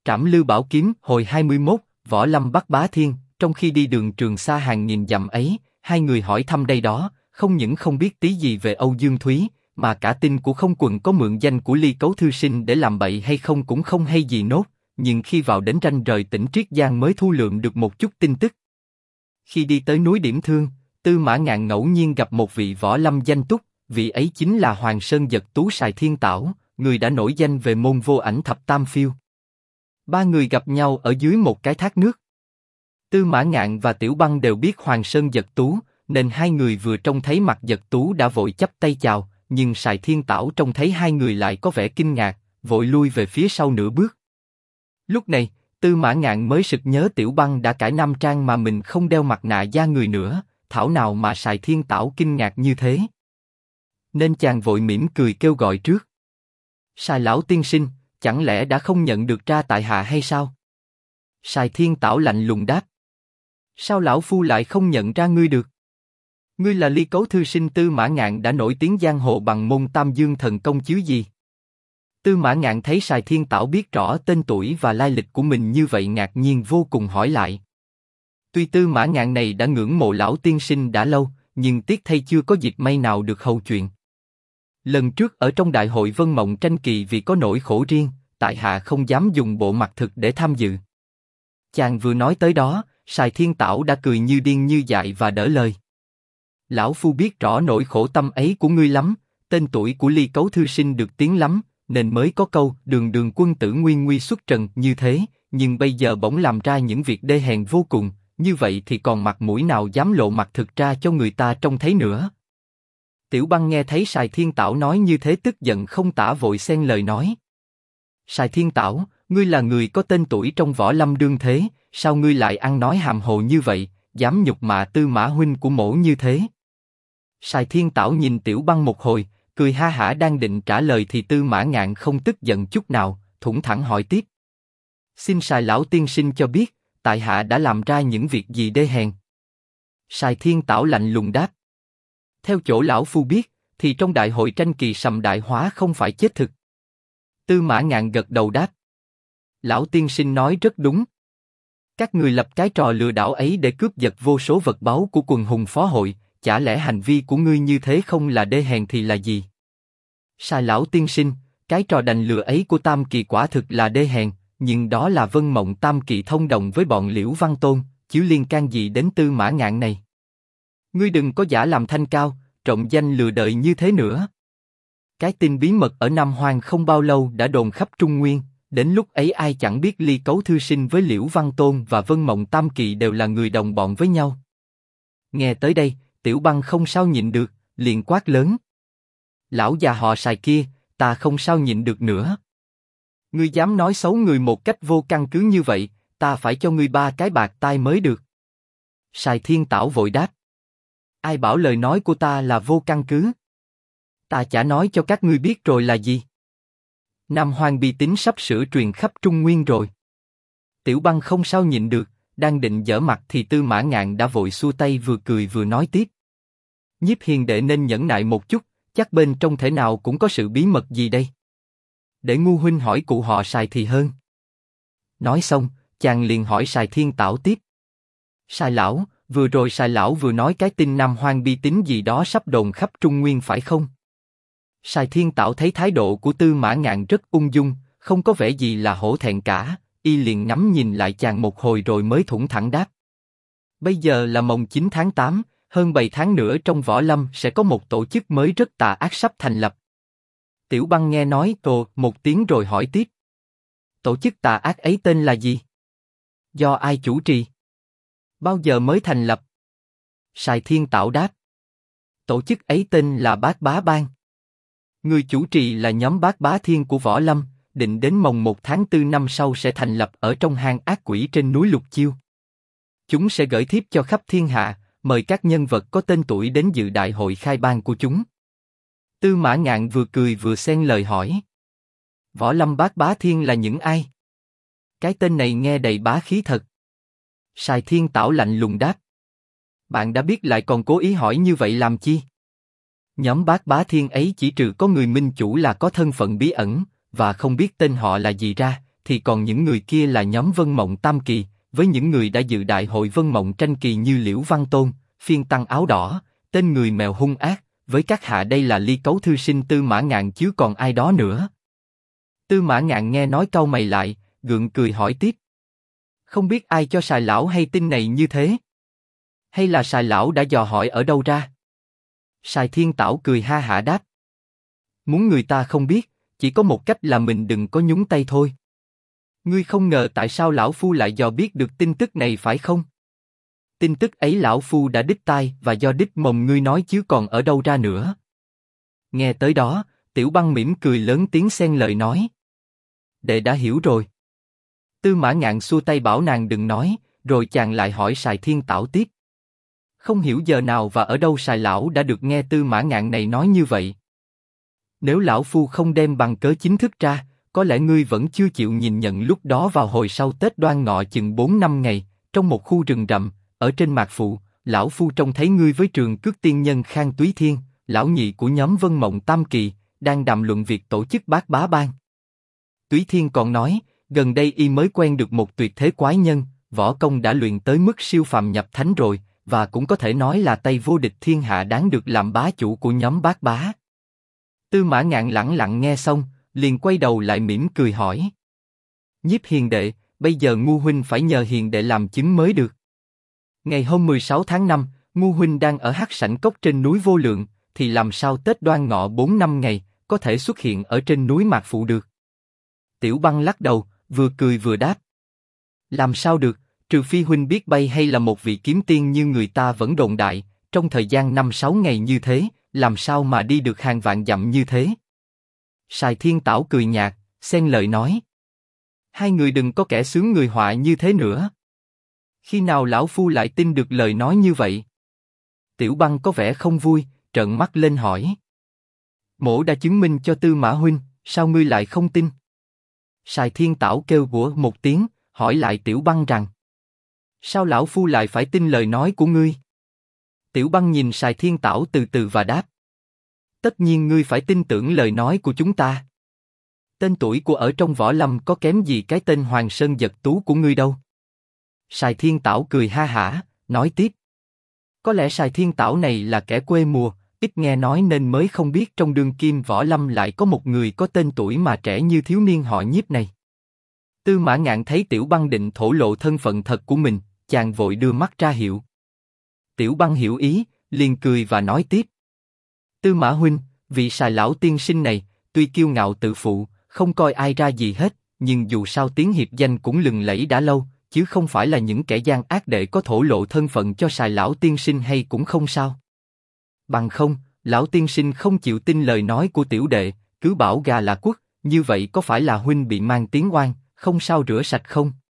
Trảm Lưu Bảo Kiếm hồi 21, Võ Lâm bắt bá thiên. Trong khi đi đường Trường Sa hàng nghìn dặm ấy, hai người hỏi thăm đây đó, không những không biết tí gì về Âu Dương Thúy, mà cả tin của không quần có mượn danh của Ly Cấu thư sinh để làm bậy hay không cũng không hay gì nốt. Nhưng khi vào đến ranh rời tỉnh Triết Giang mới thu lượm được một chút tin tức. Khi đi tới núi Điểm Thương, Tư Mã Ngạn ngẫu nhiên gặp một vị võ lâm danh túc, vị ấy chính là Hoàng Sơn Giật Tú Sài Thiên Tảo, người đã nổi danh về môn vô ảnh thập tam phiêu. Ba người gặp nhau ở dưới một cái thác nước. Tư Mã Ngạn và Tiểu Băng đều biết Hoàng Sơn Giật Tú, nên hai người vừa trông thấy mặt Giật Tú đã vội chắp tay chào, nhưng Sài Thiên Tảo trông thấy hai người lại có vẻ kinh ngạc, vội lui về phía sau nửa bước. Lúc này, Tư Mã Ngạn mới sực nhớ Tiểu Băng đã cải nam trang mà mình không đeo mặt nạ da người nữa, thảo nào mà Sài Thiên Tảo kinh ngạc như thế. Nên chàng vội mỉm cười kêu gọi trước. Sài lão tiên sinh, chẳng lẽ đã không nhận được ra tại hạ hay sao? Sài Thiên Tảo lạnh lùng đáp. Sao lão phu lại không nhận ra ngươi được? Ngươi là Ly Cấu thư sinh Tư Mã Ngạn đã nổi tiếng giang hồ bằng môn Tam Dương thần công chứ gì? Tư Mã Ngạn thấy Sài Thiên Tảo biết rõ tên tuổi và lai lịch của mình như vậy ngạc nhiên vô cùng hỏi lại. Tuy Tư Mã Ngạn này đã ngưỡng mộ lão tiên sinh đã lâu, nhưng tiếc thay chưa có dịp may nào được hầu chuyện. Lần trước ở trong đại hội Vân Mộng Tranh Kỳ vì có nỗi khổ riêng, tại hạ không dám dùng bộ mặt thực để tham dự. Chàng vừa nói tới đó, Sài Thiên Tảo đã cười như điên như dại và đỡ lời. Lão phu biết rõ nỗi khổ tâm ấy của ngươi lắm, tên tuổi của Ly Cấu thư sinh được tiếng lắm, nên mới có câu đường đường quân tử nguyên nguy xuất trần như thế, nhưng bây giờ bỗng làm ra những việc đê hèn vô cùng, như vậy thì còn mặt mũi nào dám lộ mặt thực ra cho người ta trông thấy nữa. Tiểu Băng nghe thấy Sài Thiên Tảo nói như thế tức giận không tả vội xen lời nói. Sài Thiên Tảo, ngươi là người có tên tuổi trong võ lâm đương thế, sao ngươi lại ăn nói hàm hồ như vậy, dám nhục mạ Tư Mã huynh của mỗ như thế? Sài Thiên Tảo nhìn Tiểu Băng một hồi, cười ha hả đang định trả lời thì Tư Mã Ngạn không tức giận chút nào, thủng thẳng hỏi tiếp. Xin Sài lão tiên sinh cho biết, tại hạ đã làm ra những việc gì đê hèn? Sài Thiên Tảo lạnh lùng đáp. Theo chỗ lão phu biết, thì trong đại hội tranh kỳ Sầm Đại Hóa không phải chết thực. Tư Mã Ngạn gật đầu đáp. Lão tiên sinh nói rất đúng. Các người lập cái trò lừa đảo ấy để cướp giật vô số vật báu của quần hùng phó hội, chả lẽ hành vi của ngươi như thế không là đê hèn thì là gì? Sài lão tiên sinh, cái trò đành lừa ấy của Tam Kỳ quả thực là đê hèn, nhưng đó là Vân Mộng Tam Kỳ thông đồng với bọn Liễu Văn Tôn, chứ liên can gì đến Tư Mã Ngạn này? Ngươi đừng có giả làm thanh cao, trộm danh lừa đợi như thế nữa. Cái tin bí mật ở Nam Hoang không bao lâu đã đồn khắp Trung Nguyên, đến lúc ấy ai chẳng biết Ly Cấu thư sinh với Liễu Văn Tôn và Vân Mộng Tam Kỳ đều là người đồng bọn với nhau. Nghe tới đây, Tiểu Băng không sao nhịn được, liền quát lớn. Lão già họ Sài kia, ta không sao nhịn được nữa. Ngươi dám nói xấu người một cách vô căn cứ như vậy, ta phải cho ngươi 3 cái bạc tai mới được. Sài Thiên Tảo vội đáp. Ai bảo lời nói của ta là vô căn cứ? Ta chả nói cho các ngươi biết rồi là gì? Nam Hoang bi tín sắp sửa truyền khắp Trung Nguyên rồi. Tiểu Băng không sao nhịn được, đang định giở mặt thì Tư Mã Ngạn đã vội xua tay vừa cười vừa nói tiếp. Nhiếp hiền đệ nên nhẫn nại một chút, chắc bên trong thể nào cũng có sự bí mật gì đây. Để ngu huynh hỏi cụ họ Sài thì hơn. Nói xong, chàng liền hỏi Sài Thiên Tảo tiếp. Sài lão, vừa rồi Sài lão vừa nói cái tin Nam Hoang bi tín gì đó sắp đồn khắp Trung Nguyên phải không? Sài Thiên Tảo thấy thái độ của Tư Mã Ngạn rất ung dung, không có vẻ gì là hổ thẹn cả, y liền ngắm nhìn lại chàng một hồi rồi mới thủng thẳng đáp. Bây giờ là mồng 9 tháng 8, hơn 7 tháng nữa trong võ lâm sẽ có một tổ chức mới rất tà ác sắp thành lập. Tiểu Băng nghe nói một tiếng rồi hỏi tiếp. Tổ chức tà ác ấy tên là gì? Do ai chủ trì? Bao giờ mới thành lập? Sài Thiên Tảo đáp. Tổ chức ấy tên là Bát Bá Bang. Người chủ trì là nhóm Bát Bá Thiên của võ lâm, định đến mồng 1 tháng 4 năm sau sẽ thành lập ở trong hang ác quỷ trên núi Lục Chiêu. Chúng sẽ gửi thiếp cho khắp thiên hạ, mời các nhân vật có tên tuổi đến dự đại hội khai ban của chúng. Tư Mã Ngạn vừa cười vừa xen lời hỏi. Võ lâm Bát Bá Thiên là những ai? Cái tên này nghe đầy bá khí thật. Sài Thiên Tảo lạnh lùng đáp. Bạn đã biết lại còn cố ý hỏi như vậy làm chi? Nhóm Bát Bá Thiên ấy chỉ trừ có người minh chủ là có thân phận bí ẩn, và không biết tên họ là gì ra, thì còn những người kia là nhóm Vân Mộng Tam Kỳ, với những người đã dự đại hội Vân Mộng Tranh Kỳ như Liễu Văn Tôn, Phiên Tăng Áo Đỏ, tên người mèo hung ác, với các hạ đây là Ly Cấu thư sinh Tư Mã Ngạn chứ còn ai đó nữa. Tư Mã Ngạn nghe nói cau mày lại, gượng cười hỏi tiếp. Không biết ai cho Sài lão hay tin này như thế? Hay là Sài lão đã dò hỏi ở đâu ra? Sài Thiên Tảo cười ha hả đáp. Muốn người ta không biết, chỉ có một cách là mình đừng có nhúng tay thôi. Ngươi không ngờ tại sao lão phu lại dò biết được tin tức này phải không? Tin tức ấy lão phu đã đích tai và do đích mồm ngươi nói chứ còn ở đâu ra nữa. Nghe tới đó, Tiểu Băng mỉm cười lớn tiếng xen lời nói. Đệ đã hiểu rồi. Tư Mã Ngạn xua tay bảo nàng đừng nói, rồi chàng lại hỏi Sài Thiên Tảo tiếp. Không hiểu giờ nào và ở đâu Sài lão đã được nghe Tư Mã Ngạn này nói như vậy. Nếu lão phu không đem bằng cớ chính thức ra, có lẽ ngươi vẫn chưa chịu nhìn nhận lúc đó vào hồi sau Tết Đoan Ngọ chừng 4-5 ngày, trong một khu rừng rậm, ở trên Mạc Phụ, lão phu trông thấy ngươi với Trường Cước tiên nhân Khang Túy Thiên, lão nhị của nhóm Vân Mộng Tam Kỳ, đang đàm luận việc tổ chức Bát Bá Bang. Túy Thiên còn nói, gần đây y mới quen được một tuyệt thế quái nhân, võ công đã luyện tới mức siêu phàm nhập thánh rồi, và cũng có thể nói là tay vô địch thiên hạ đáng được làm bá chủ của nhóm Bát Bá. Tư Mã Ngạn lẳng lặng nghe xong, liền quay đầu lại mỉm cười hỏi. Nhiếp hiền đệ, bây giờ Ngu huynh phải nhờ hiền đệ làm chứng mới được. Ngày hôm 16 tháng 5, Ngu huynh đang ở Hắc Sảnh Cốc trên núi Vô Lượng, thì làm sao Tết Đoan Ngọ 4-5 ngày, có thể xuất hiện ở trên núi Mạc Phụ được? Tiểu Băng lắc đầu, vừa cười vừa đáp. Làm sao được, trừ phi huynh biết bay hay là một vị kiếm tiên như người ta vẫn đồn đại, trong thời gian 5-6 ngày như thế, làm sao mà đi được hàng vạn dặm như thế? Sài Thiên Tảo cười nhạt, xen lời nói. Hai người đừng có kẻ sướng người họa như thế nữa. Khi nào lão phu lại tin được lời nói như vậy? Tiểu Băng có vẻ không vui, trợn mắt lên hỏi. Mỗ đã chứng minh cho Tư Mã huynh, sao ngươi lại không tin? Sài Thiên Tảo kêu bủa một tiếng, hỏi lại Tiểu Băng rằng. Sao lão phu lại phải tin lời nói của ngươi? Tiểu Băng nhìn Sài Thiên Tảo từ từ và đáp. Tất nhiên ngươi phải tin tưởng lời nói của chúng ta. Tên tuổi của ở trong võ lâm có kém gì cái tên Hoàng Sơn Giật Tú của ngươi đâu. Sài Thiên Tảo cười ha hả, nói tiếp. Có lẽ Sài Thiên Tảo này là kẻ quê mùa, ít nghe nói nên mới không biết trong đương kim võ lâm lại có một người có tên tuổi mà trẻ như thiếu niên họ Nhiếp này. Tư Mã Ngạn thấy Tiểu Băng định thổ lộ thân phận thật của mình, chàng vội đưa mắt ra hiệu. Tiểu Băng hiểu ý, liền cười và nói tiếp. Tư Mã huynh, vị Sài lão tiên sinh này, tuy kiêu ngạo tự phụ, không coi ai ra gì hết, nhưng dù sao tiếng hiệp danh cũng lừng lẫy đã lâu, chứ không phải là những kẻ gian ác để có thổ lộ thân phận cho Sài lão tiên sinh hay cũng không sao. Bằng không, lão tiên sinh không chịu tin lời nói của tiểu đệ, cứ bảo gà là quất, như vậy có phải là huynh bị mang tiếng oan, không sao rửa sạch không?